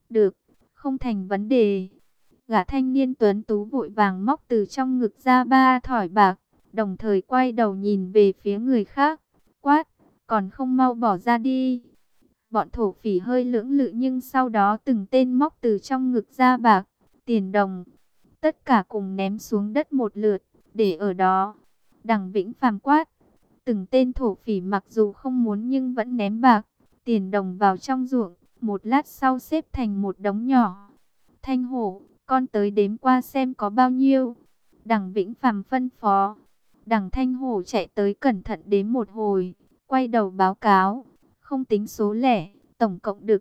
Được, không thành vấn đề. Gã thanh niên tuấn tú vội vàng móc từ trong ngực ra 3 thỏi bạc, đồng thời quay đầu nhìn về phía người khác, quát, còn không mau bỏ ra đi. Bọn thổ phỉ hơi lưỡng lự nhưng sau đó từng tên móc từ trong ngực ra bạc, tiền đồng. Tất cả cùng ném xuống đất một lượt, để ở đó. Đằng Vĩnh Phàm quát, từng tên thổ phỉ mặc dù không muốn nhưng vẫn ném bạc, tiền đồng vào trong ruộng, một lát sau xếp thành một đống nhỏ. Thanh Hổ, con tới đếm qua xem có bao nhiêu. Đằng Vĩnh Phàm phân phó. Đằng Thanh Hổ chạy tới cẩn thận đếm một hồi, quay đầu báo cáo, không tính số lẻ, tổng cộng được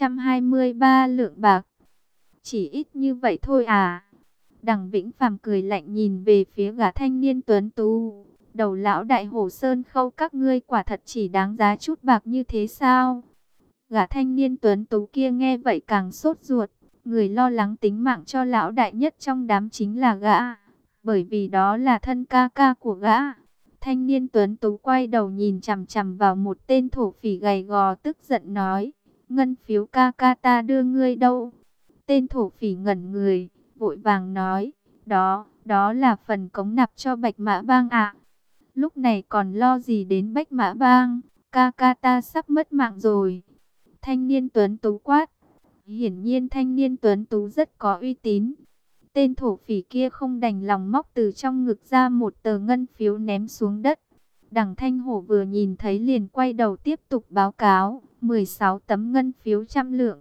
323 lượng bạc. Chỉ ít như vậy thôi à? Đằng Vĩnh Phàm cười lạnh nhìn về phía gã thanh niên tuấn tú. Đầu lão đại Hổ Sơn Khâu các ngươi quả thật chỉ đáng giá chút bạc như thế sao? Gã thanh niên tuấn tú kia nghe vậy càng sốt ruột. Người lo lắng tính mạng cho lão đại nhất trong đám chính là gã, bởi vì đó là thân ca ca của gã. Thanh niên tuấn tú quay đầu nhìn chằm chằm vào một tên thổ phỉ gầy gò, tức giận nói, ngân phiếu ca ca ta đưa ngươi đâu? Tên thổ phỉ ngẩn người, vội vàng nói, đó là phần cống nạp cho Bạch Mã Bang ạ. Lúc này còn lo gì đến Bạch Mã Bang, ca ca ta sắp mất mạng rồi. Thanh niên tuấn tú quát. Hiển nhiên thanh niên tuấn tú rất có uy tín. Tên thổ phỉ kia không đành lòng móc từ trong ngực ra một tờ ngân phiếu ném xuống đất. Đằng Thanh Hổ vừa nhìn thấy liền quay đầu tiếp tục báo cáo, 16 tấm ngân phiếu 100 lượng.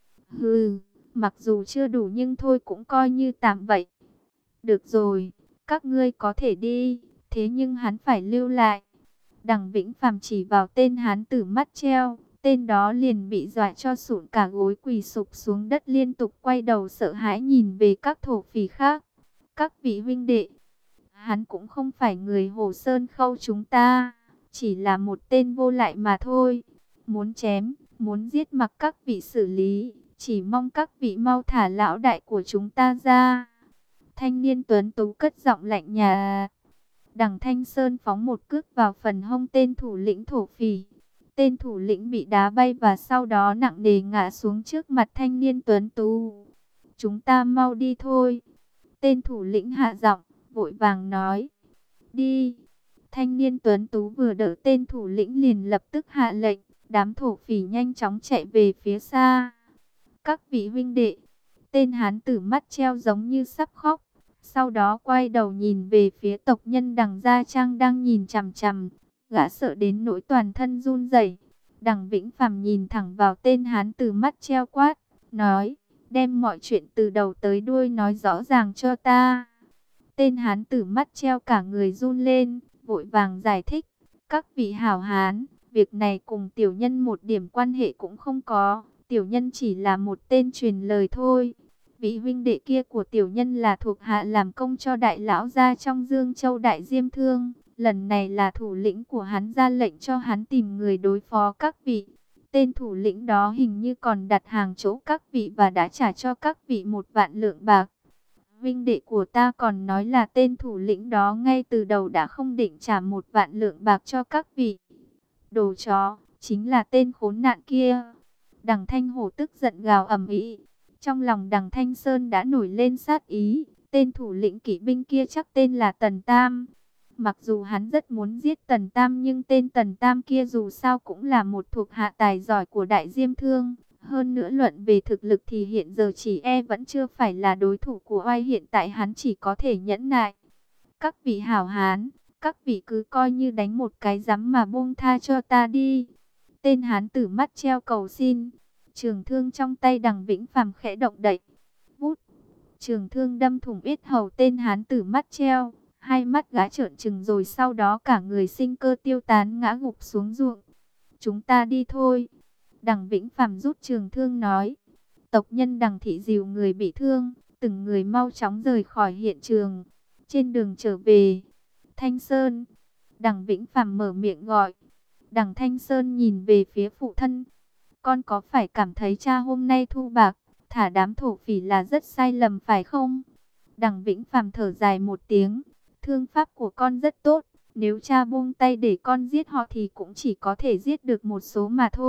Hừ, mặc dù chưa đủ nhưng thôi cũng coi như tạm vậy. Được rồi, các ngươi có thể đi, thế nhưng hắn phải lưu lại. Đằng Vĩnh Phàm chỉ vào tên hán tử mắt treo. Tên đó liền bị dọa cho sụn cả gối, quỳ sụp xuống đất liên tục quay đầu sợ hãi nhìn về các thổ phỉ khác. Các vị huynh đệ, hắn cũng không phải người Hồ Sơn Khâu chúng ta, chỉ là một tên vô lại mà thôi. Muốn chém, muốn giết mặc các vị xử lý, chỉ mong các vị mau thả lão đại của chúng ta ra. Thanh niên tuấn tú cất giọng lạnh nhạt. Đằng Thanh Sơn phóng một cước vào phần hông tên thủ lĩnh thổ phỉ. Tên thủ lĩnh bị đá bay và sau đó nặng nề ngã xuống trước mặt thanh niên tuấn tú. Chúng ta mau đi thôi. Tên thủ lĩnh hạ giọng, vội vàng nói. Đi. Thanh niên tuấn tú vừa đỡ tên thủ lĩnh liền lập tức hạ lệnh. Đám thổ phỉ nhanh chóng chạy về phía xa. Các vị huynh đệ. Tên hán tử mắt treo giống như sắp khóc. Sau đó quay đầu nhìn về phía tộc nhân đằng Gia Trang đang nhìn chằm chằm. Gã sợ đến nỗi toàn thân run rẩy. Đằng Vĩnh Phàm nhìn thẳng vào tên hán tử mắt treo quát, nói, đem mọi chuyện từ đầu tới đuôi nói rõ ràng cho ta. Tên hán tử mắt treo cả người run lên, vội vàng giải thích, các vị hảo hán, việc này cùng tiểu nhân một điểm quan hệ cũng không có, tiểu nhân chỉ là một tên truyền lời thôi. Vị huynh đệ kia của tiểu nhân là thuộc hạ làm công cho đại lão gia trong Dương Châu Đại Diêm Thương. Lần này là thủ lĩnh của hắn ra lệnh cho hắn tìm người đối phó các vị. Tên thủ lĩnh đó hình như còn đặt hàng chỗ các vị và đã trả cho các vị 1 vạn lượng bạc. Vinh đệ của ta còn nói là tên thủ lĩnh đó ngay từ đầu đã không định trả 1 vạn lượng bạc cho các vị. Đồ chó, chính là tên khốn nạn kia. Đằng Thanh Hổ tức giận gào ầm ĩ. Trong lòng đằng Thanh Sơn đã nổi lên sát ý. Tên thủ lĩnh kỵ binh kia chắc tên là Tần Tam. Mặc dù hắn rất muốn giết Tần Tam nhưng tên Tần Tam kia dù sao cũng là một thuộc hạ tài giỏi của Đại Diêm Thương. Hơn nữa luận về thực lực thì hiện giờ chỉ vẫn chưa phải là đối thủ của oai, hiện tại hắn chỉ có thể nhẫn nại. Các vị hảo hán, các vị cứ coi như đánh một cái giám mà buông tha cho ta đi. Tên hán tử mắt treo cầu xin. Trường thương trong tay đằng Vĩnh Phàm khẽ động đậy. Vút, trường thương đâm thủng yết hầu tên hán tử mắt treo. Hai mắt gã trợn trừng rồi sau đó cả người sinh cơ tiêu tán ngã gục xuống ruộng. Chúng ta đi thôi. Đằng Vĩnh Phàm rút trường thương nói. Tộc nhân đằng thị dìu người bị thương, từng người mau chóng rời khỏi hiện trường. Trên đường trở về, Thanh Sơn. Đằng Vĩnh Phàm mở miệng gọi. Đằng Thanh Sơn nhìn về phía phụ thân. Con có phải cảm thấy cha hôm nay thu bạc, thả đám thổ phỉ là rất sai lầm phải không? Đằng Vĩnh Phàm thở dài một tiếng. Thương pháp của con rất tốt. Nếu cha buông tay để con giết họ thì cũng chỉ có thể giết được một số mà thôi.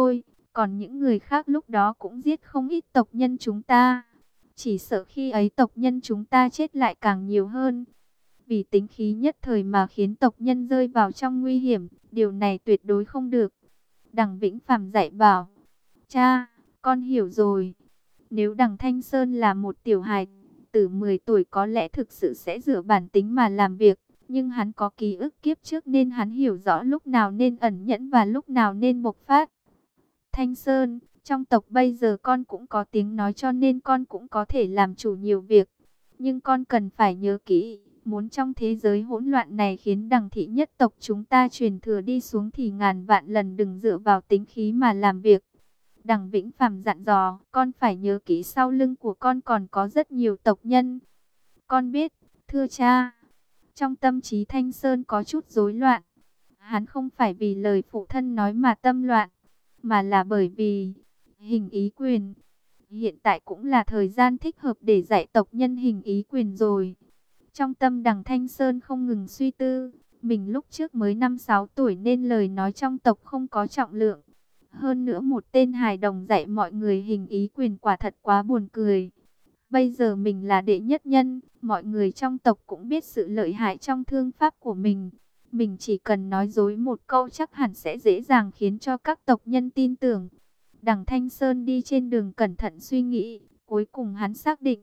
Còn những người khác lúc đó cũng giết không ít tộc nhân chúng ta. Chỉ sợ khi ấy tộc nhân chúng ta chết lại càng nhiều hơn. Vì tính khí nhất thời mà khiến tộc nhân rơi vào trong nguy hiểm, điều này tuyệt đối không được. Đằng Vĩnh Phàm dạy bảo, cha, con hiểu rồi. Nếu đằng Thanh Sơn là một tiểu hài tử 10 tuổi có lẽ thực sự sẽ dựa bản tính mà làm việc. Nhưng hắn có ký ức kiếp trước nên hắn hiểu rõ lúc nào nên ẩn nhẫn và lúc nào nên bộc phát. Thanh Sơn, trong tộc bây giờ con cũng có tiếng nói cho nên con cũng có thể làm chủ nhiều việc. Nhưng con cần phải nhớ kỹ, muốn trong thế giới hỗn loạn này khiến đằng thị nhất tộc chúng ta truyền thừa đi xuống thì ngàn vạn lần đừng dựa vào tính khí mà làm việc. Đằng Vĩnh Phàm dặn dò, con phải nhớ kỹ sau lưng của con còn có rất nhiều tộc nhân. Con biết, thưa cha. Trong tâm trí Thanh Sơn có chút rối loạn. Hắn không phải vì lời phụ thân nói mà tâm loạn, mà là bởi vì hình ý quyền. Hiện tại cũng là thời gian thích hợp để dạy tộc nhân hình ý quyền rồi. Trong tâm đằng Thanh Sơn không ngừng suy tư, mình lúc trước mới 5-6 tuổi nên lời nói trong tộc không có trọng lượng. Hơn nữa một tên hài đồng dạy mọi người hình ý quyền quả thật quá buồn cười. Bây giờ mình là đệ nhất nhân, mọi người trong tộc cũng biết sự lợi hại trong thương pháp của mình. Mình chỉ cần nói dối một câu chắc hẳn sẽ dễ dàng khiến cho các tộc nhân tin tưởng. Đằng Thanh Sơn đi trên đường cẩn thận suy nghĩ, cuối cùng hắn xác định,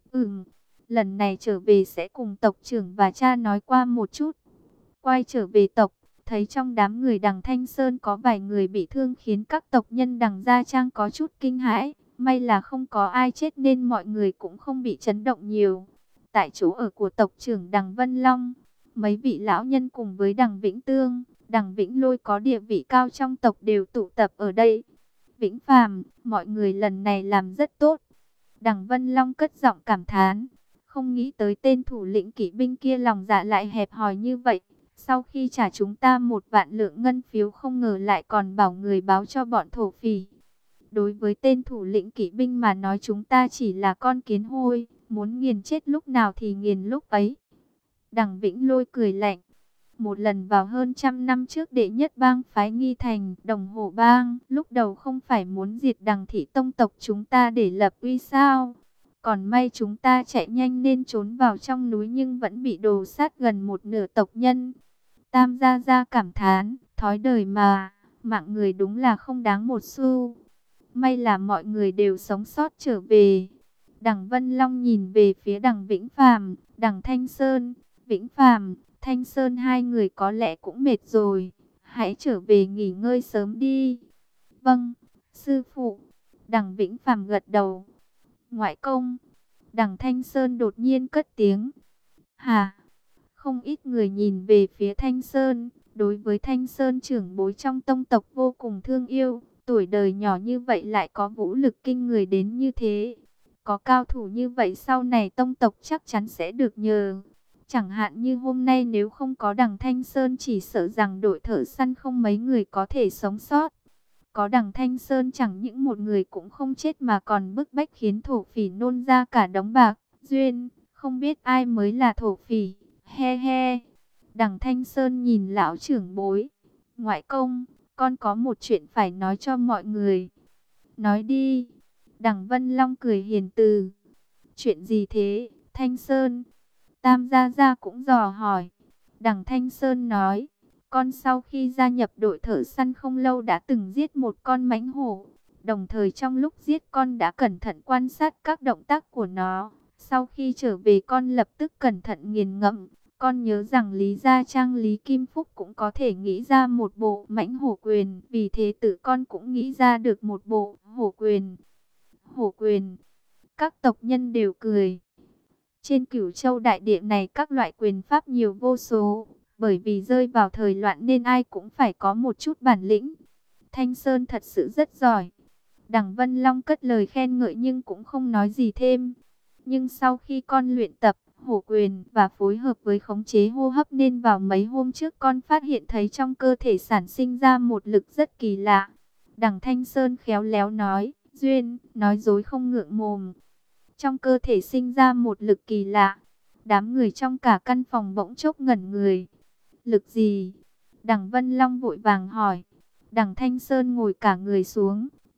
lần này trở về sẽ cùng tộc trưởng và cha nói qua một chút. Quay trở về tộc, thấy trong đám người đằng Thanh Sơn có vài người bị thương khiến các tộc nhân đằng Gia Trang có chút kinh hãi. May là không có ai chết nên mọi người cũng không bị chấn động nhiều. Tại chỗ ở của tộc trưởng đằng Vân Long, mấy vị lão nhân cùng với đằng Vĩnh Tương, đằng Vĩnh Lôi có địa vị cao trong tộc đều tụ tập ở đây. Vĩnh Phàm, mọi người lần này làm rất tốt. Đằng Vân Long cất giọng cảm thán, không nghĩ tới tên thủ lĩnh kỵ binh kia lòng dạ lại hẹp hòi như vậy. Sau khi trả chúng ta 1.000.000 ngân phiếu không ngờ lại còn bảo người báo cho bọn thổ phỉ. Đối với tên thủ lĩnh kỵ binh mà nói chúng ta chỉ là con kiến hôi, muốn nghiền chết lúc nào thì nghiền lúc ấy. Đằng Vĩnh Lôi cười lạnh. Một lần vào hơn 100 năm trước đệ nhất bang phái Nghi Thành, Đồng Hổ Bang, lúc đầu không phải muốn diệt đằng thị tông tộc chúng ta để lập uy sao? Còn may chúng ta chạy nhanh nên trốn vào trong núi nhưng vẫn bị đồ sát gần một nửa tộc nhân. Tam Gia Gia cảm thán, thói đời mà, mạng người đúng là không đáng một xu. May là mọi người đều sống sót trở về. Đằng Vân Long nhìn về phía đằng Vĩnh Phàm, đằng Thanh Sơn. Vĩnh Phàm, Thanh Sơn hai người có lẽ cũng mệt rồi. Hãy trở về nghỉ ngơi sớm đi. Vâng, sư phụ. Đằng Vĩnh Phàm gật đầu. Ngoại công. Đằng Thanh Sơn đột nhiên cất tiếng. Hà. Không ít người nhìn về phía Thanh Sơn. Đối với Thanh Sơn trưởng bối trong tông tộc vô cùng thương yêu. Tuổi đời nhỏ như vậy lại có vũ lực kinh người đến như thế. Có cao thủ như vậy sau này tông tộc chắc chắn sẽ được nhờ. Chẳng hạn như hôm nay nếu không có đằng Thanh Sơn chỉ sợ rằng đội thợ săn không mấy người có thể sống sót. Có đằng Thanh Sơn chẳng những một người cũng không chết mà còn bức bách khiến thổ phỉ nôn ra cả đống bạc. Duyên, không biết ai mới là thổ phỉ. He he. Đằng Thanh Sơn nhìn lão trưởng bối. Ngoại công, con có một chuyện phải nói cho mọi người. Nói đi. Đằng Vân Long cười hiền từ. Chuyện gì thế, Thanh Sơn? Tam Gia Gia cũng dò hỏi. Đằng Thanh Sơn nói, con sau khi gia nhập đội thợ săn không lâu đã từng giết một con mãnh hổ. Đồng thời trong lúc giết con đã cẩn thận quan sát các động tác của nó. Sau khi trở về con lập tức cẩn thận nghiền ngẫm. Con nhớ rằng Lý Gia Trang Lý Kim Phúc cũng có thể nghĩ ra một bộ mãnh hổ quyền. Vì thế tự con cũng nghĩ ra được một bộ hổ quyền. Hổ quyền. Các tộc nhân đều cười. Trên Cửu Châu đại địa này các loại quyền pháp nhiều vô số. Bởi vì rơi vào thời loạn nên ai cũng phải có một chút bản lĩnh. Thanh Sơn thật sự rất giỏi. Đằng Vân Long cất lời khen ngợi nhưng cũng không nói gì thêm. Nhưng sau khi con luyện tập hổ quyền và phối hợp với khống chế hô hấp nên vào mấy hôm trước con phát hiện thấy trong cơ thể sản sinh ra một lực rất kỳ lạ. Đằng Thanh Sơn khéo léo nói, Duyên, nói dối không ngượng mồm. Trong cơ thể sinh ra một lực kỳ lạ. Đám người trong cả căn phòng bỗng chốc ngẩn người. Lực gì? Đằng Vân Long vội vàng hỏi. Đằng Thanh Sơn ngồi cả người xuống.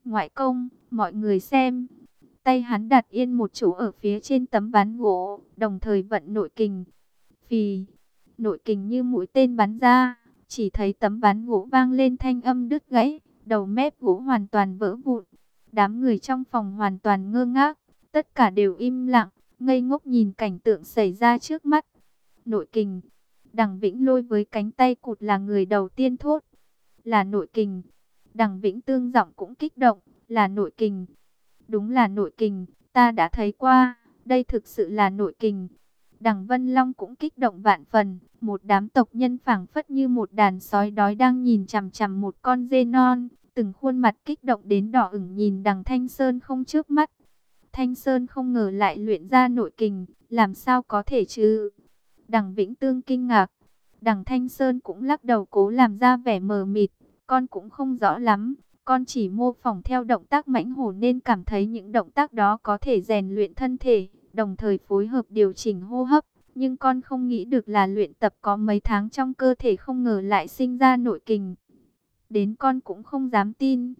Ngoại công, mọi người xem. Tay hắn đặt yên một chỗ ở phía trên tấm ván gỗ, đồng thời vận nội kình. Phì, nội kình như mũi tên bắn ra, chỉ thấy tấm ván gỗ vang lên thanh âm đứt gãy, đầu mép gỗ hoàn toàn vỡ vụn. Đám người trong phòng hoàn toàn ngơ ngác, tất cả đều im lặng, ngây ngốc nhìn cảnh tượng xảy ra trước mắt. Nội kình, Đằng Vĩnh Lôi với cánh tay cụt là người đầu tiên thốt. Là nội kình. Đằng Vĩnh Tương giọng cũng kích động, là nội kình. Đúng là nội kình, ta đã thấy qua, đây thực sự là nội kình. Đằng Vân Long cũng kích động vạn phần, một đám tộc nhân phảng phất như một đàn sói đói đang nhìn chằm chằm một con dê non, từng khuôn mặt kích động đến đỏ ửng nhìn đằng Thanh Sơn không chớp mắt. Thanh Sơn không ngờ lại luyện ra nội kình, làm sao có thể chứ? Đằng Vĩnh Tương kinh ngạc, đằng Thanh Sơn cũng lắc đầu cố làm ra vẻ mờ mịt, con cũng không rõ lắm. Con chỉ mô phỏng theo động tác mãnh hổ nên cảm thấy những động tác đó có thể rèn luyện thân thể, đồng thời phối hợp điều chỉnh hô hấp. Nhưng con không nghĩ được là luyện tập có mấy tháng trong cơ thể không ngờ lại sinh ra nội kình. Đến con cũng không dám tin.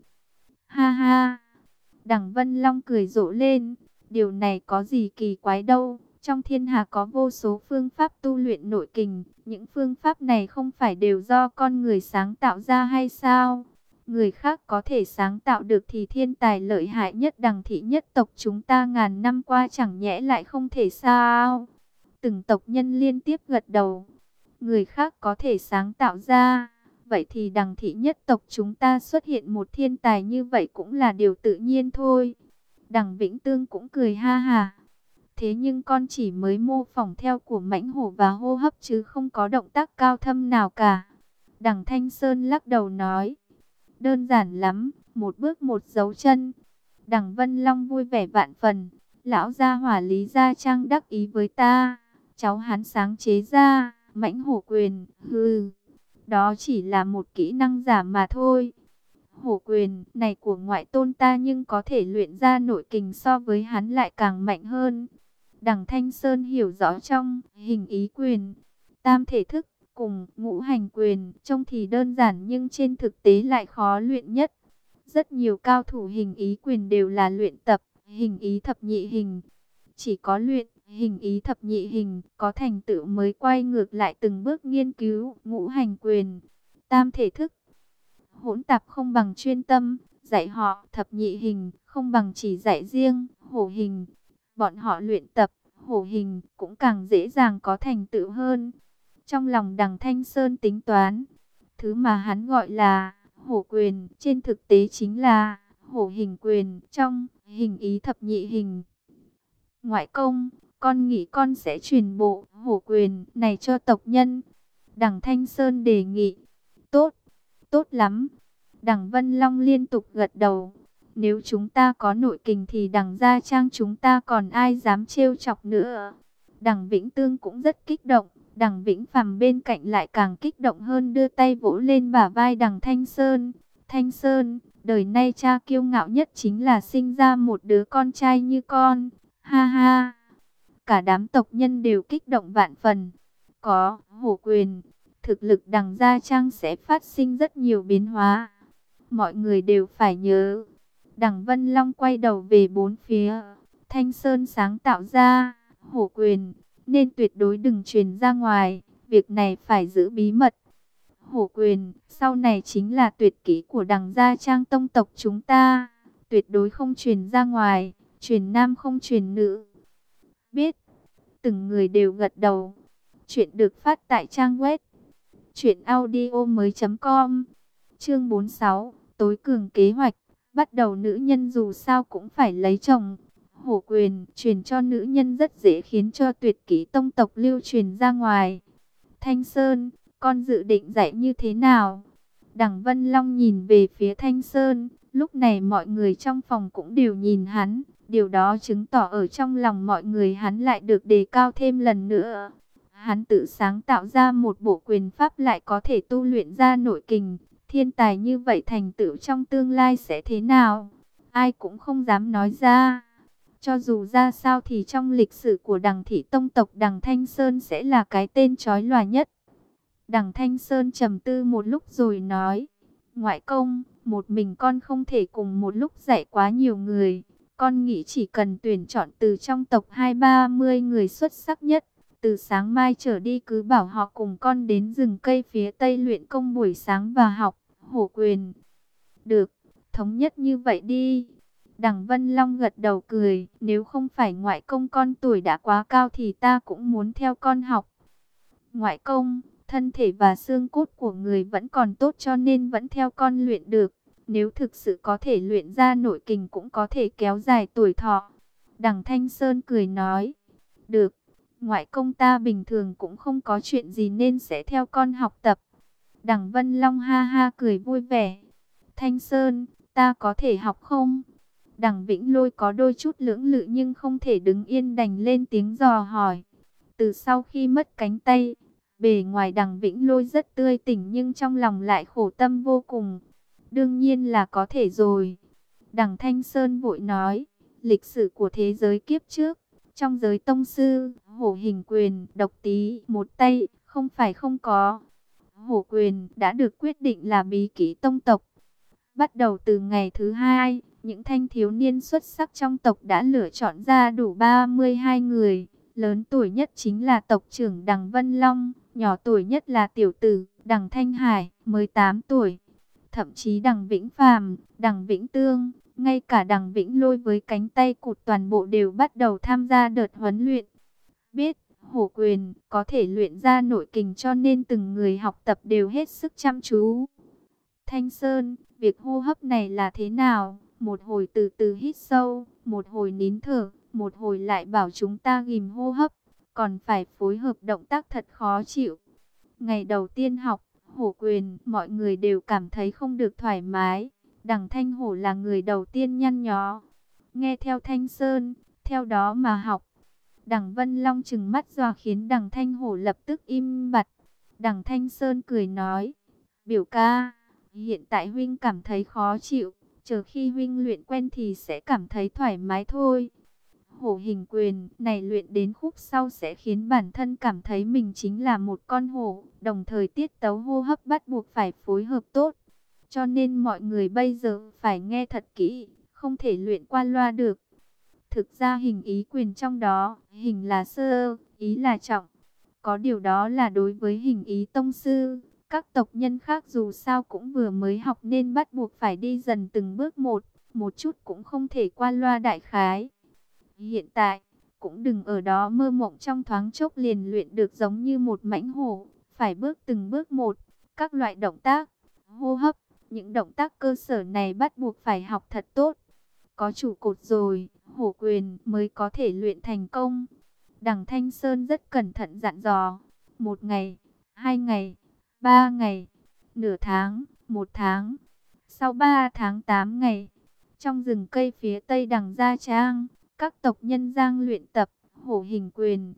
Ha ha! Đằng Vân Long cười rộ lên. Điều này có gì kỳ quái đâu. Trong thiên hạ có vô số phương pháp tu luyện nội kình. Những phương pháp này không phải đều do con người sáng tạo ra hay sao? Người khác có thể sáng tạo được thì thiên tài lợi hại nhất Đằng thị nhất tộc chúng ta ngàn năm qua chẳng nhẽ lại không thể sao? Từng tộc nhân liên tiếp gật đầu. Người khác có thể sáng tạo ra, vậy thì Đằng thị nhất tộc chúng ta xuất hiện một thiên tài như vậy cũng là điều tự nhiên thôi. Đằng Vĩnh Tương cũng cười ha ha. Thế nhưng con chỉ mới mô phỏng theo của mãnh hổ và hô hấp chứ không có động tác cao thâm nào cả. Đằng Thanh Sơn lắc đầu nói. Đơn giản lắm, một bước một dấu chân. Đằng Vân Long vui vẻ vạn phần. Lão gia hỏa Lý Gia Trang đắc ý với ta. Cháu hắn sáng chế ra, mãnh hổ quyền, hừ. Đó chỉ là một kỹ năng giả mà thôi. Hổ quyền này của ngoại tôn ta nhưng có thể luyện ra nội kình so với hắn lại càng mạnh hơn. Đằng Thanh Sơn hiểu rõ trong hình ý quyền, tam thể thức cùng ngũ hành quyền trông thì đơn giản nhưng trên thực tế lại khó luyện nhất. Rất nhiều cao thủ hình ý quyền đều là luyện tập hình ý thập nhị hình. Chỉ có luyện hình ý thập nhị hình có thành tựu mới quay ngược lại từng bước nghiên cứu ngũ hành quyền, tam thể thức. Hỗn tạp không bằng chuyên tâm, dạy họ thập nhị hình không bằng chỉ dạy riêng hổ hình. Bọn họ luyện tập hổ hình cũng càng dễ dàng có thành tựu hơn. Trong lòng Đằng Thanh Sơn tính toán, thứ mà hắn gọi là hổ quyền trên thực tế chính là hổ hình quyền trong hình ý thập nhị hình. Ngoại công, con nghĩ con sẽ truyền bộ hổ quyền này cho tộc nhân. Đằng Thanh Sơn đề nghị. Tốt, tốt lắm. Đằng Vân Long liên tục gật đầu. Nếu chúng ta có nội kình thì Đằng Gia Trang chúng ta còn ai dám trêu chọc nữa. Đằng Vĩnh Tương cũng rất kích động. Đằng Vĩnh Phàm bên cạnh lại càng kích động hơn, đưa tay vỗ lên bả vai Đằng Thanh Sơn. Thanh Sơn, đời nay cha kiêu ngạo nhất chính là sinh ra một đứa con trai như con. Ha ha. Cả đám tộc nhân đều kích động vạn phần. Có hổ quyền, thực lực Đằng Gia Trang sẽ phát sinh rất nhiều biến hóa. Mọi người đều phải nhớ. Đằng Vân Long quay đầu về bốn phía. Thanh Sơn sáng tạo ra hổ quyền, nên tuyệt đối đừng truyền ra ngoài. Việc này phải giữ bí mật. Hổ quyền sau này chính là tuyệt kỹ của Đằng Gia Trang tông tộc chúng ta. Tuyệt đối không truyền ra ngoài. Truyền nam không truyền nữ. Biết. Từng người đều gật đầu. Chuyện được phát tại trang web truyệnaudiomoi.com. Chương 46, tối cường kế hoạch. Bắt đầu nữ nhân dù sao cũng phải lấy chồng. Hổ quyền truyền cho nữ nhân rất dễ khiến cho tuyệt kỹ tông tộc lưu truyền ra ngoài. Thanh Sơn, con dự định dạy như thế nào? Đằng Vân Long nhìn về phía Thanh Sơn. Lúc này mọi người trong phòng cũng đều nhìn hắn. Điều đó chứng tỏ ở trong lòng mọi người hắn lại được đề cao thêm lần nữa. Hắn tự sáng tạo ra một bộ quyền pháp lại có thể tu luyện ra nội kình. Thiên tài như vậy thành tựu trong tương lai sẽ thế nào? Ai cũng không dám nói ra. Cho dù ra sao thì trong lịch sử của Đằng thị tông tộc Đằng Thanh Sơn sẽ là cái tên chói lòa nhất. Đằng Thanh Sơn trầm tư một lúc rồi nói. Ngoại công, Một mình con không thể cùng một lúc dạy quá nhiều người. Con nghĩ chỉ cần tuyển chọn từ trong tộc 20-30 người xuất sắc nhất. Từ sáng mai trở đi cứ bảo họ cùng con đến rừng cây phía tây luyện công buổi sáng và học hổ quyền. Được, thống nhất như vậy đi. Đằng Vân Long gật đầu cười. Nếu không phải ngoại công con tuổi đã quá cao thì ta cũng muốn theo con học. Ngoại công, thân thể và xương cốt của người vẫn còn tốt cho nên vẫn theo con luyện được. Nếu thực sự có thể luyện ra nội kình cũng có thể kéo dài tuổi thọ. Đằng Thanh Sơn cười nói. Được, ngoại công ta bình thường cũng không có chuyện gì nên sẽ theo con học tập. Đằng Vân Long ha ha cười vui vẻ. Thanh Sơn, ta có thể học không? Đằng Vĩnh Lôi có đôi chút lưỡng lự nhưng không thể đứng yên đành lên tiếng dò hỏi. Từ sau khi mất cánh tay, bề ngoài Đằng Vĩnh Lôi rất tươi tỉnh nhưng trong lòng lại khổ tâm vô cùng. Đương nhiên là có thể rồi. Đằng Thanh Sơn vội nói, lịch sử của thế giới kiếp trước, trong giới tông sư, hổ hình quyền, độc tý, một tay, không phải không có. Hổ quyền đã được quyết định là bí kỹ tông tộc. Bắt đầu từ ngày thứ hai, những thanh thiếu niên xuất sắc trong tộc đã lựa chọn ra đủ 32 người. Lớn tuổi nhất chính là tộc trưởng Đằng Vân Long, nhỏ tuổi nhất là tiểu tử Đằng Thanh Hải, mới 8 tuổi. Thậm chí Đằng Vĩnh Phàm, Đằng Vĩnh Tương, ngay cả Đằng Vĩnh Lôi với cánh tay cụt toàn bộ đều bắt đầu tham gia đợt huấn luyện. Biết hổ quyền có thể luyện ra nội kình cho nên từng người học tập đều hết sức chăm chú. Thanh Sơn, việc hô hấp này là thế nào? Một hồi từ từ hít sâu, một hồi nín thở, một hồi lại bảo chúng ta ghim hô hấp, còn phải phối hợp động tác thật khó chịu. Ngày đầu tiên học hổ quyền, mọi người đều cảm thấy không được thoải mái. Đằng Thanh Hổ là người đầu tiên nhăn nhó. Nghe theo Thanh Sơn, theo đó mà học. Đằng Vân Long trừng mắt dọa khiến Đằng Thanh Hổ lập tức im bặt. Đằng Thanh Sơn cười nói, biểu ca, hiện tại huynh cảm thấy khó chịu, chờ khi huynh luyện quen thì sẽ cảm thấy thoải mái thôi. Hổ hình quyền này luyện đến khúc sau sẽ khiến bản thân cảm thấy mình chính là một con hổ, đồng thời tiết tấu hô hấp bắt buộc phải phối hợp tốt. Cho nên mọi người bây giờ phải nghe thật kỹ, không thể luyện qua loa được. Thực ra hình ý quyền trong đó, hình là sơ, ý là trọng. Có điều đó là đối với hình ý tông sư. Các tộc nhân khác dù sao cũng vừa mới học nên bắt buộc phải đi dần từng bước một chút cũng không thể qua loa đại khái. Hiện tại, cũng đừng ở đó mơ mộng trong thoáng chốc liền luyện được giống như một mãnh hổ, phải bước từng bước một. Các loại động tác, hô hấp, những động tác cơ sở này bắt buộc phải học thật tốt. Có trụ cột rồi, hổ quyền mới có thể luyện thành công. Đằng Thanh Sơn rất cẩn thận dặn dò, 1 ngày, 2 ngày, 3 ngày, nửa tháng, 1 tháng, sau 3 tháng 8 ngày. Trong rừng cây phía tây Đằng Gia Trang, các tộc nhân đang luyện tập hổ hình quyền.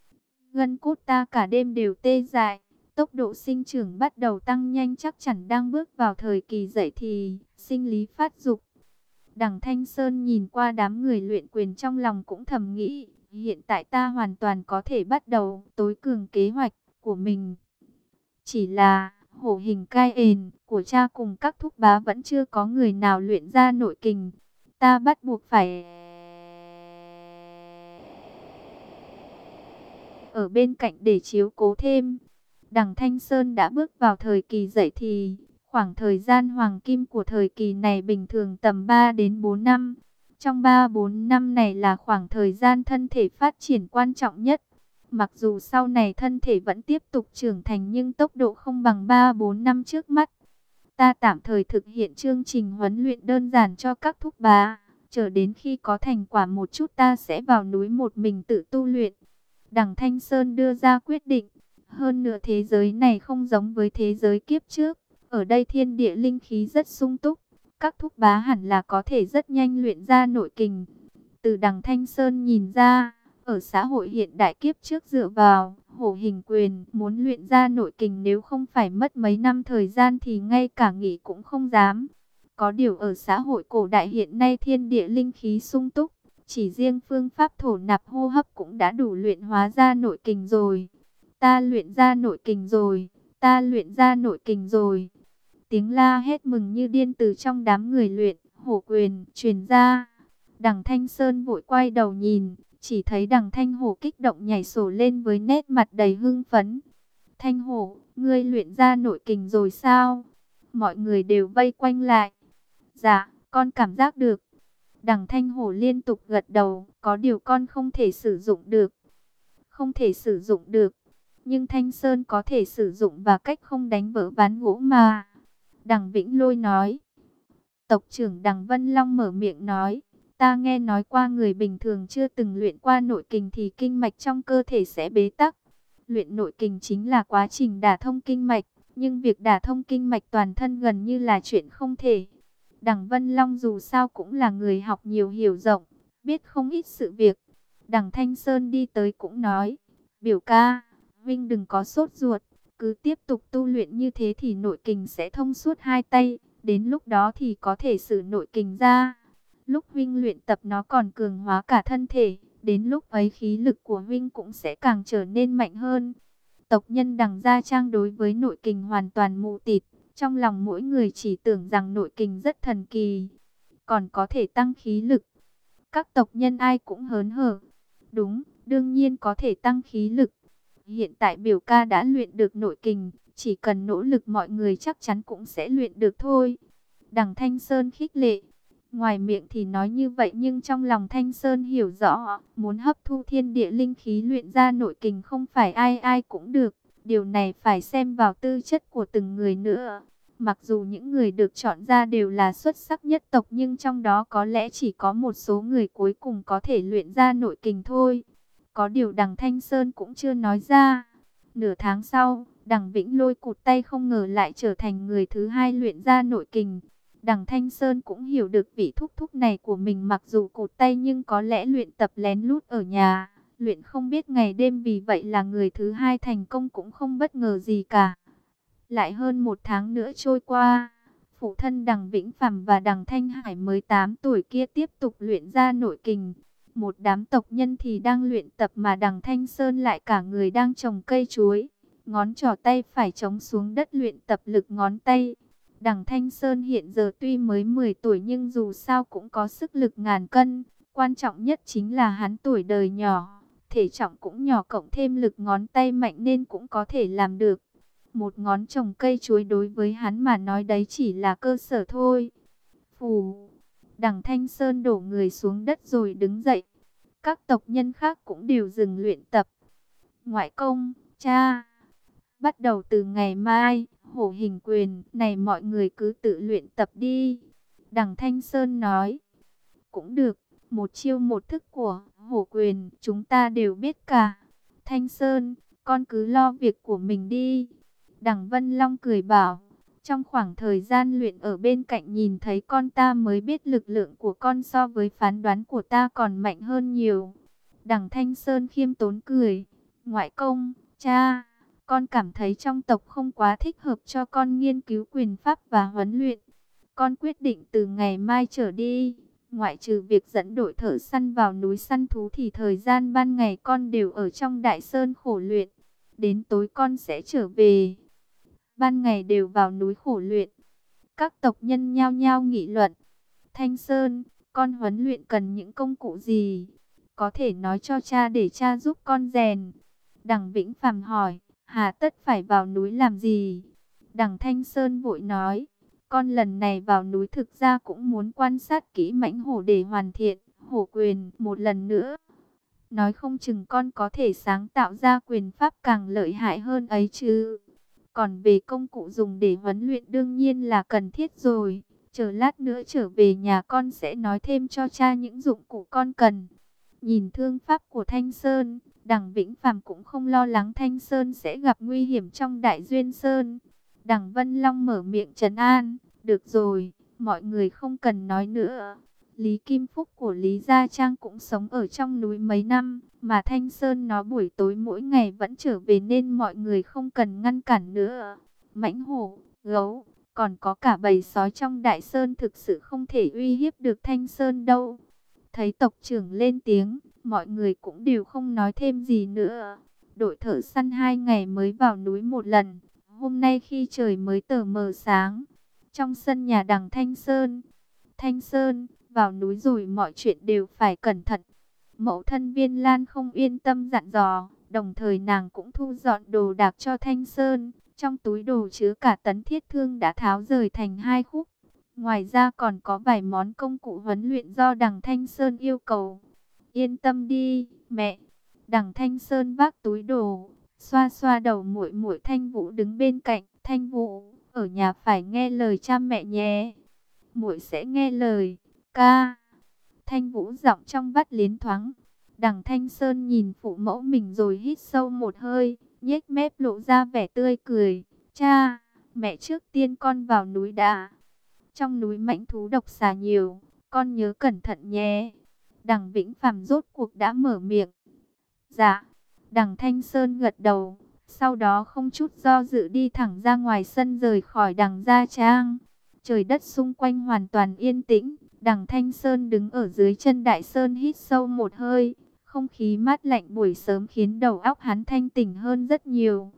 Gân cốt ta cả đêm đều tê dại, tốc độ sinh trưởng bắt đầu tăng nhanh, chắc chắn đang bước vào thời kỳ dậy thì, sinh lý phát dục. Đằng Thanh Sơn nhìn qua đám người luyện quyền trong lòng cũng thầm nghĩ, hiện tại ta hoàn toàn có thể bắt đầu tối cường kế hoạch của mình. Chỉ là hổ hình cai ền của cha cùng các thúc bá vẫn chưa có người nào luyện ra nội kình. Ta bắt buộc phải ở bên cạnh để chiếu cố thêm. Đằng Thanh Sơn đã bước vào thời kỳ dậy thì, khoảng thời gian hoàng kim của thời kỳ này bình thường tầm 3 đến 4 năm. Trong 3-4 năm này là khoảng thời gian thân thể phát triển quan trọng nhất. Mặc dù sau này thân thể vẫn tiếp tục trưởng thành nhưng tốc độ không bằng 3-4 năm trước mắt. Ta tạm thời thực hiện chương trình huấn luyện đơn giản cho các thúc bá. Chờ đến khi có thành quả một chút ta sẽ vào núi một mình tự tu luyện. Đằng Thanh Sơn đưa ra quyết định. Hơn nữa thế giới này không giống với thế giới kiếp trước. Ở đây thiên địa linh khí rất sung túc. Các thúc bá hẳn là có thể rất nhanh luyện ra nội kình. Từ Đằng Thanh Sơn nhìn ra, ở xã hội hiện đại kiếp trước dựa vào hổ hình quyền muốn luyện ra nội kình nếu không phải mất mấy năm thời gian thì ngay cả nghĩ cũng không dám. Có điều ở xã hội cổ đại hiện nay thiên địa linh khí sung túc, chỉ riêng phương pháp thổ nạp hô hấp cũng đã đủ luyện hóa ra nội kình rồi. Ta luyện ra nội kình rồi, ta luyện ra nội kình rồi. tiếng la hét mừng như điên từ trong đám người luyện hổ quyền truyền ra. Đằng Thanh Sơn vội quay đầu nhìn, chỉ thấy đằng Thanh Hổ kích động nhảy sổ lên với nét mặt đầy hưng phấn. Thanh Hổ, ngươi luyện ra nội kình rồi sao? Mọi người đều vây quanh lại. Dạ, con cảm giác được. Đằng Thanh Hổ liên tục gật đầu, có điều con không thể sử dụng được. Không thể sử dụng được, nhưng Thanh Sơn có thể sử dụng và cách không đánh vỡ ván gỗ mà. Đằng Vĩnh Lôi nói. Tộc trưởng Đằng Vân Long mở miệng nói. Ta nghe nói qua người bình thường chưa từng luyện qua nội kình thì kinh mạch trong cơ thể sẽ bế tắc. Luyện nội kình chính là quá trình đả thông kinh mạch, nhưng việc đả thông kinh mạch toàn thân gần như là chuyện không thể. Đằng Vân Long dù sao cũng là người học nhiều hiểu rộng, biết không ít sự việc. Đằng Thanh Sơn đi tới cũng nói, biểu ca, Vinh đừng có sốt ruột, cứ tiếp tục tu luyện như thế thì nội kình sẽ thông suốt hai tay, đến lúc đó thì có thể sử nội kình ra. Lúc Vinh luyện tập nó còn cường hóa cả thân thể, đến lúc ấy khí lực của Vinh cũng sẽ càng trở nên mạnh hơn. Tộc nhân Đằng Gia Trang đối với nội kình hoàn toàn mù tịt, trong lòng mỗi người chỉ tưởng rằng nội kình rất thần kỳ, còn có thể tăng khí lực. Các tộc nhân ai cũng hớn hở. Đúng, đương nhiên có thể tăng khí lực. Hiện tại biểu ca đã luyện được nội kình, chỉ cần nỗ lực mọi người chắc chắn cũng sẽ luyện được thôi. Đằng Thanh Sơn khích lệ. Ngoài miệng thì nói như vậy nhưng trong lòng Thanh Sơn hiểu rõ, muốn hấp thu thiên địa linh khí luyện ra nội kình không phải ai ai cũng được. Điều này phải xem vào tư chất của từng người nữa. Mặc dù những người được chọn ra đều là xuất sắc nhất tộc nhưng trong đó có lẽ chỉ có một số người cuối cùng có thể luyện ra nội kình thôi. Có điều đằng Thanh Sơn cũng chưa nói ra. Nửa tháng sau, đằng Vĩnh Lôi cụt tay không ngờ lại trở thành người thứ hai luyện ra nội kình. Đằng Thanh Sơn cũng hiểu được vị thúc thúc này của mình mặc dù cụt tay nhưng có lẽ luyện tập lén lút ở nhà, luyện không biết ngày đêm vì vậy là người thứ hai thành công cũng không bất ngờ gì cả. Lại hơn một tháng nữa trôi qua, phụ thân đằng Vĩnh Phàm và đằng Thanh Hải mới 8 tuổi kia tiếp tục luyện ra nội kình. Một đám tộc nhân thì đang luyện tập mà đằng Thanh Sơn lại cả người đang trồng cây chuối. Ngón trỏ tay phải chống xuống đất luyện tập lực ngón tay. Đằng Thanh Sơn hiện giờ tuy mới 10 tuổi nhưng dù sao cũng có sức lực ngàn cân. Quan trọng nhất chính là hắn tuổi đời nhỏ, thể trọng cũng nhỏ cộng thêm lực ngón tay mạnh nên cũng có thể làm được. Một ngón trồng cây chuối đối với hắn mà nói đấy chỉ là cơ sở thôi. Phù, đằng Thanh Sơn đổ người xuống đất rồi đứng dậy. Các tộc nhân khác cũng đều dừng luyện tập. Ngoại công, cha, bắt đầu từ ngày mai, hổ hình quyền này mọi người cứ tự luyện tập đi. Đằng Thanh Sơn nói, cũng được, một chiêu một thức của hổ quyền chúng ta đều biết cả. Thanh Sơn, con cứ lo việc của mình đi. Đằng Vân Long cười bảo, trong khoảng thời gian luyện ở bên cạnh nhìn thấy con ta mới biết lực lượng của con so với phán đoán của ta còn mạnh hơn nhiều. Đằng Thanh Sơn khiêm tốn cười, ngoại công, cha, con cảm thấy trong tộc không quá thích hợp cho con nghiên cứu quyền pháp và huấn luyện. Con quyết định từ ngày mai trở đi, ngoại trừ việc dẫn đội thợ săn vào núi săn thú thì thời gian ban ngày con đều ở trong đại sơn khổ luyện. Đến tối con sẽ trở về. Ban ngày đều vào núi khổ luyện. Các tộc nhân nhao nhao nghị luận. Thanh Sơn, con huấn luyện cần những công cụ gì? Có thể nói cho cha để cha giúp con rèn. Đằng Vĩnh Phàm hỏi, hà tất phải vào núi làm gì? Đằng Thanh Sơn vội nói, con lần này vào núi thực ra cũng muốn quan sát kỹ mãnh hổ để hoàn thiện hổ quyền một lần nữa. Nói không chừng con có thể sáng tạo ra quyền pháp càng lợi hại hơn ấy chứ. Còn về công cụ dùng để huấn luyện đương nhiên là cần thiết rồi. Chờ lát nữa trở về nhà con sẽ nói thêm cho cha những dụng cụ con cần. Nhìn thương pháp của Thanh Sơn, đằng Vĩnh Phàm cũng không lo lắng Thanh Sơn sẽ gặp nguy hiểm trong Đại Duyên Sơn. Đằng Vân Long mở miệng trấn an, được rồi, mọi người không cần nói nữa. Lý Kim Phúc của Lý Gia Trang cũng sống ở trong núi mấy năm, mà Thanh Sơn nó buổi tối mỗi ngày vẫn trở về nên mọi người không cần ngăn cản nữa. Mãnh hổ, gấu, còn có cả bầy sói trong Đại Sơn thực sự không thể uy hiếp được Thanh Sơn đâu. Thấy tộc trưởng lên tiếng, mọi người cũng đều không nói thêm gì nữa. Đội thợ săn 2 ngày mới vào núi một lần. Hôm nay khi trời mới tờ mờ sáng, Trong sân nhà đằng Thanh Sơn. Thanh Sơn, vào núi rồi mọi chuyện đều phải cẩn thận. Mẫu thân Viên Lan không yên tâm dặn dò, đồng thời nàng cũng thu dọn đồ đạc cho Thanh Sơn. Trong túi đồ chứa cả tấn thiết thương đã tháo rời thành hai khúc. Ngoài ra còn có vài món công cụ huấn luyện do đằng Thanh Sơn yêu cầu. Yên tâm đi, mẹ. Đằng Thanh Sơn vác túi đồ, xoa xoa đầu muội muội Thanh Vũ đứng bên cạnh. Thanh Vũ, ở nhà phải nghe lời cha mẹ nhé. Muội sẽ nghe lời, ca. Thanh Vũ giọng trong vắt liến thoáng. Đằng Thanh Sơn nhìn phụ mẫu mình rồi hít sâu một hơi, nhếch mép lộ ra vẻ tươi cười. Cha, mẹ trước tiên con vào núi đã. Trong núi mãnh thú độc xà nhiều, con nhớ cẩn thận nhé. Đằng Vĩnh Phàm rốt cuộc đã mở miệng. Dạ. Đằng Thanh Sơn gật đầu, sau đó không chút do dự đi thẳng ra ngoài sân rời khỏi đằng gia trang. Trời đất xung quanh hoàn toàn yên tĩnh, đằng Thanh Sơn đứng ở dưới chân đại sơn hít sâu một hơi. Không khí mát lạnh buổi sớm khiến đầu óc hắn thanh tỉnh hơn rất nhiều.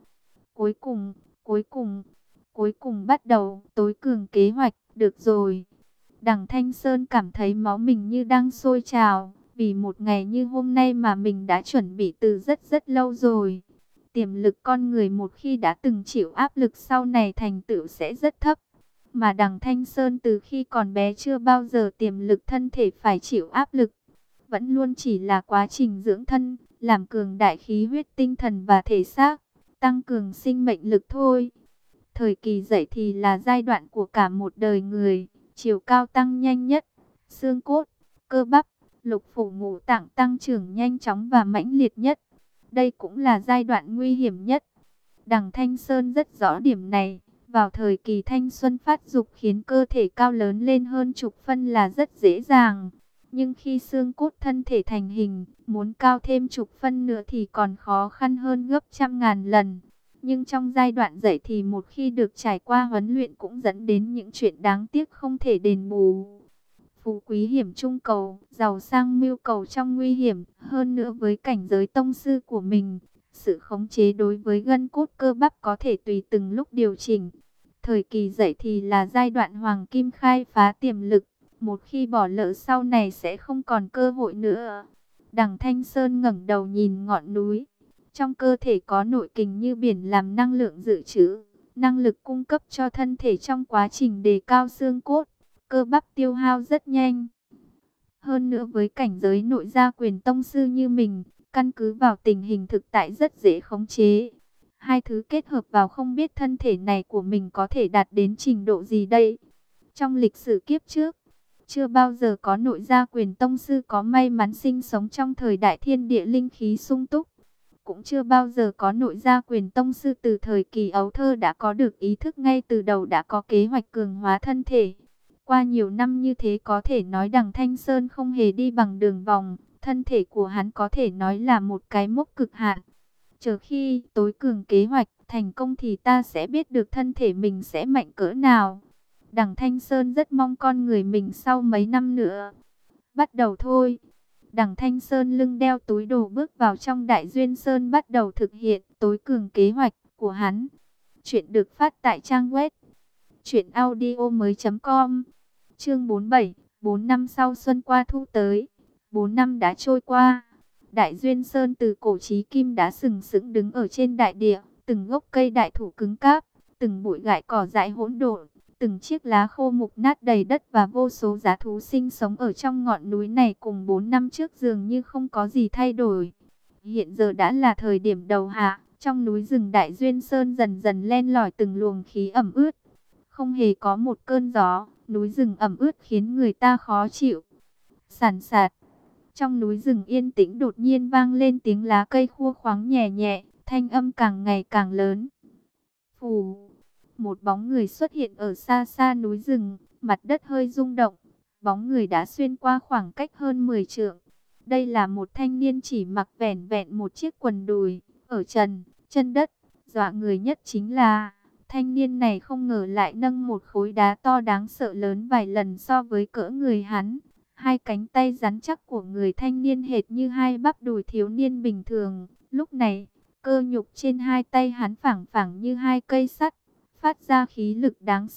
Cuối cùng bắt đầu tối cường kế hoạch, được rồi. Đằng Thanh Sơn cảm thấy máu mình như đang sôi trào, vì một ngày như hôm nay mà mình đã chuẩn bị từ rất rất lâu rồi. Tiềm lực con người một khi đã từng chịu áp lực sau này thành tựu sẽ rất thấp. Mà đằng Thanh Sơn từ khi còn bé chưa bao giờ tiềm lực thân thể phải chịu áp lực. Vẫn luôn chỉ là quá trình dưỡng thân, làm cường đại khí huyết tinh thần và thể xác, tăng cường sinh mệnh lực thôi. Thời kỳ dậy thì là giai đoạn của cả một đời người, chiều cao tăng nhanh nhất, xương cốt, cơ bắp, lục phủ ngũ tạng tăng trưởng nhanh chóng và mãnh liệt nhất. Đây cũng là giai đoạn nguy hiểm nhất. Đằng Thanh Sơn rất rõ điểm này. Vào thời kỳ thanh xuân phát dục khiến cơ thể cao lớn lên hơn chục phân là rất dễ dàng. Nhưng khi xương cốt thân thể thành hình, muốn cao thêm chục phân nữa thì còn khó khăn hơn gấp trăm ngàn lần. Nhưng trong giai đoạn dậy thì một khi được trải qua huấn luyện cũng dẫn đến những chuyện đáng tiếc không thể đền bù. Phú quý hiểm trung cầu, giàu sang mưu cầu trong nguy hiểm, hơn nữa với cảnh giới tông sư của mình. Sự khống chế đối với gân cốt cơ bắp có thể tùy từng lúc điều chỉnh. Thời kỳ dậy thì là giai đoạn hoàng kim khai phá tiềm lực. Một khi bỏ lỡ sau này sẽ không còn cơ hội nữa. Đằng Thanh Sơn ngẩng đầu nhìn ngọn núi. Trong cơ thể có nội kình như biển làm năng lượng dự trữ. Năng lực cung cấp cho thân thể trong quá trình đề cao xương cốt. Cơ bắp tiêu hao rất nhanh. Hơn nữa với cảnh giới nội gia quyền tông sư như mình, căn cứ vào tình hình thực tại rất dễ khống chế. Hai thứ kết hợp vào không biết thân thể này của mình có thể đạt đến trình độ gì đây. Trong lịch sử kiếp trước, chưa bao giờ có nội gia quyền tông sư có may mắn sinh sống trong thời đại thiên địa linh khí sung túc. Cũng chưa bao giờ có nội gia quyền tông sư từ thời kỳ ấu thơ đã có được ý thức ngay từ đầu đã có kế hoạch cường hóa thân thể. Qua nhiều năm như thế có thể nói đằng Thanh Sơn không hề đi bằng đường vòng, thân thể của hắn có thể nói là một cái mốc cực hạn. Chờ khi tối cường kế hoạch thành công thì ta sẽ biết được thân thể mình sẽ mạnh cỡ nào. Đằng Thanh Sơn rất mong con người mình sau mấy năm nữa. Bắt đầu thôi. Đằng Thanh Sơn lưng đeo túi đồ bước vào trong Đại Duyên Sơn bắt đầu thực hiện tối cường kế hoạch của hắn. Chuyện được phát tại trang web truyệnaudiomoi.com. Chương 47, 4 năm sau xuân qua thu tới. 4 năm đã trôi qua. Đại Duyên Sơn từ cổ chí kim đã sừng sững đứng ở trên đại địa, từng gốc cây đại thụ cứng cáp, từng bụi gãi cỏ dại hỗn độn, từng chiếc lá khô mục nát đầy đất và vô số dã thú sinh sống ở trong ngọn núi này cùng 4 năm trước dường như không có gì thay đổi. Hiện giờ đã là thời điểm đầu hạ, trong núi rừng Đại Duyên Sơn dần dần len lỏi từng luồng khí ẩm ướt. Không hề có một cơn gió, núi rừng ẩm ướt khiến người ta khó chịu. Sàn sạt. Trong núi rừng yên tĩnh đột nhiên vang lên tiếng lá cây khua khoáng nhẹ nhẹ, thanh âm càng ngày càng lớn. Phù, một bóng người xuất hiện ở xa xa núi rừng, mặt đất hơi rung động. Bóng người đã xuyên qua khoảng cách hơn 10 trượng. Đây là một thanh niên chỉ mặc vẻn vẹn một chiếc quần đùi, ở trần, chân đất. Dọa người nhất chính là, thanh niên này không ngờ lại nâng một khối đá to đáng sợ lớn vài lần so với cỡ người hắn. Hai cánh tay rắn chắc của người thanh niên hệt như hai bắp đùi thiếu niên bình thường. Lúc này, cơ nhục trên hai tay hắn phẳng phẳng như hai cây sắt, phát ra khí lực đáng sợ,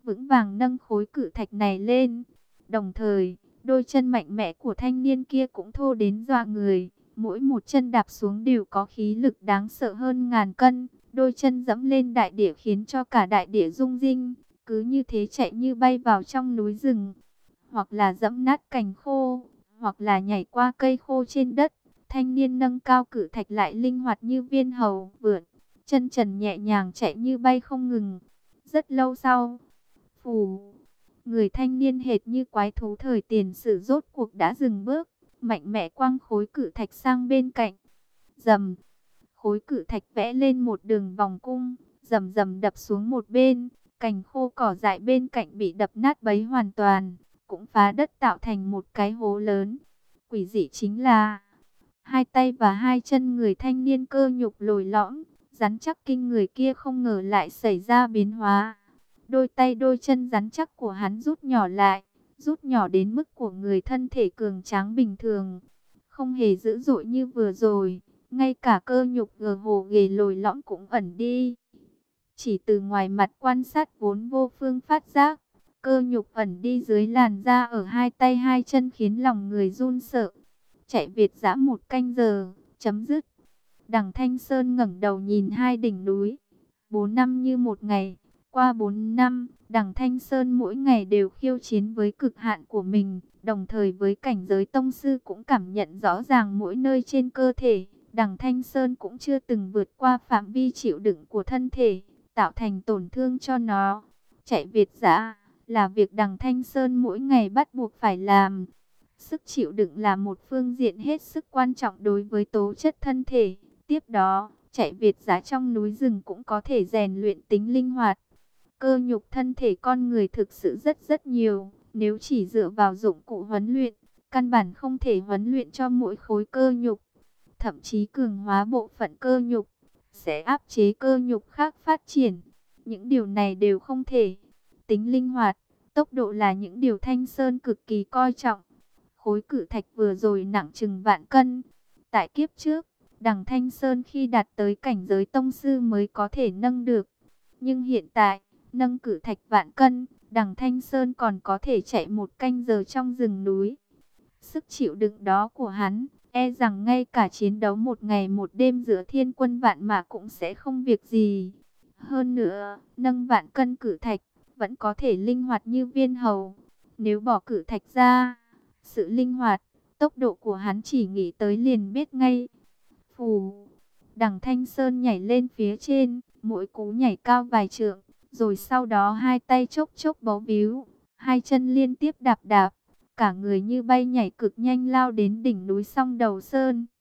vững vàng nâng khối cự thạch này lên. Đồng thời, đôi chân mạnh mẽ của thanh niên kia cũng thô đến dọa người. Mỗi một chân đạp xuống đều có khí lực đáng sợ hơn ngàn cân. Đôi chân dẫm lên đại địa khiến cho cả đại địa rung rinh. Cứ như thế chạy như bay vào trong núi rừng. Hoặc là dẫm nát cành khô, hoặc là nhảy qua cây khô trên đất. Thanh niên nâng cao cự thạch lại linh hoạt như viên hầu vượn. Chân trần nhẹ nhàng chạy như bay không ngừng. Rất lâu sau, phù, người thanh niên hệt như quái thú thời tiền sử rốt cuộc đã dừng bước, mạnh mẽ quăng khối cự thạch sang bên cạnh. Rầm, khối cự thạch vẽ lên một đường vòng cung, rầm rầm đập xuống một bên, cành khô cỏ dại bên cạnh bị đập nát bấy hoàn toàn, cũng phá đất tạo thành một cái hố lớn. Quỷ dị chính là hai tay và hai chân người thanh niên cơ nhục lồi lõm, rắn chắc kinh người kia không ngờ lại xảy ra biến hóa. Đôi tay đôi chân rắn chắc của hắn rút nhỏ lại, rút nhỏ đến mức của người thân thể cường tráng bình thường. Không hề dữ dội như vừa rồi, ngay cả cơ nhục gờ hồ ghề lồi lõm cũng ẩn đi. Chỉ từ ngoài mặt quan sát vốn vô phương phát giác, cơ nhục ẩn đi dưới làn da ở hai tay hai chân khiến lòng người run sợ. Chạy Việt dã 1 canh giờ, chấm dứt. Đằng Thanh Sơn ngẩng đầu nhìn hai đỉnh núi. 4 năm như một ngày. Qua 4 năm, Đằng Thanh Sơn mỗi ngày đều khiêu chiến với cực hạn của mình. Đồng thời với cảnh giới tông sư cũng cảm nhận rõ ràng mỗi nơi trên cơ thể. Đằng Thanh Sơn cũng chưa từng vượt qua phạm vi chịu đựng của thân thể, tạo thành tổn thương cho nó. Chạy Việt dã là việc Đằng Thanh Sơn mỗi ngày bắt buộc phải làm. Sức chịu đựng là một phương diện hết sức quan trọng đối với tố chất thân thể. Tiếp đó, chạy Việt dã trong núi rừng cũng có thể rèn luyện tính linh hoạt. Cơ nhục thân thể con người thực sự rất nhiều. Nếu chỉ dựa vào dụng cụ huấn luyện, căn bản không thể huấn luyện cho mỗi khối cơ nhục. Thậm chí cường hóa bộ phận cơ nhục, sẽ áp chế cơ nhục khác phát triển. Những điều này đều không thể. Tính linh hoạt, tốc độ là những điều Thanh Sơn cực kỳ coi trọng. Khối cự thạch vừa rồi nặng chừng vạn cân. Tại kiếp trước, Đằng Thanh Sơn khi đạt tới cảnh giới tông sư mới có thể nâng được. Nhưng hiện tại, nâng cự thạch vạn cân, Đằng Thanh Sơn còn có thể chạy 1 canh giờ trong rừng núi. Sức chịu đựng đó của hắn, e rằng ngay cả chiến đấu 1 ngày 1 đêm giữa thiên quân vạn mã cũng sẽ không việc gì. Hơn nữa, nâng vạn cân cự thạch, vẫn có thể linh hoạt như viên hầu. Nếu bỏ cự thạch ra, sự linh hoạt, tốc độ của hắn chỉ nghĩ tới liền biết ngay. Phù, Đằng Thanh Sơn nhảy lên phía trên, mỗi cú nhảy cao vài trượng, rồi sau đó hai tay chốc chốc bấu víu, hai chân liên tiếp đạp đạp, cả người như bay nhảy cực nhanh lao đến đỉnh núi Song Đầu Sơn.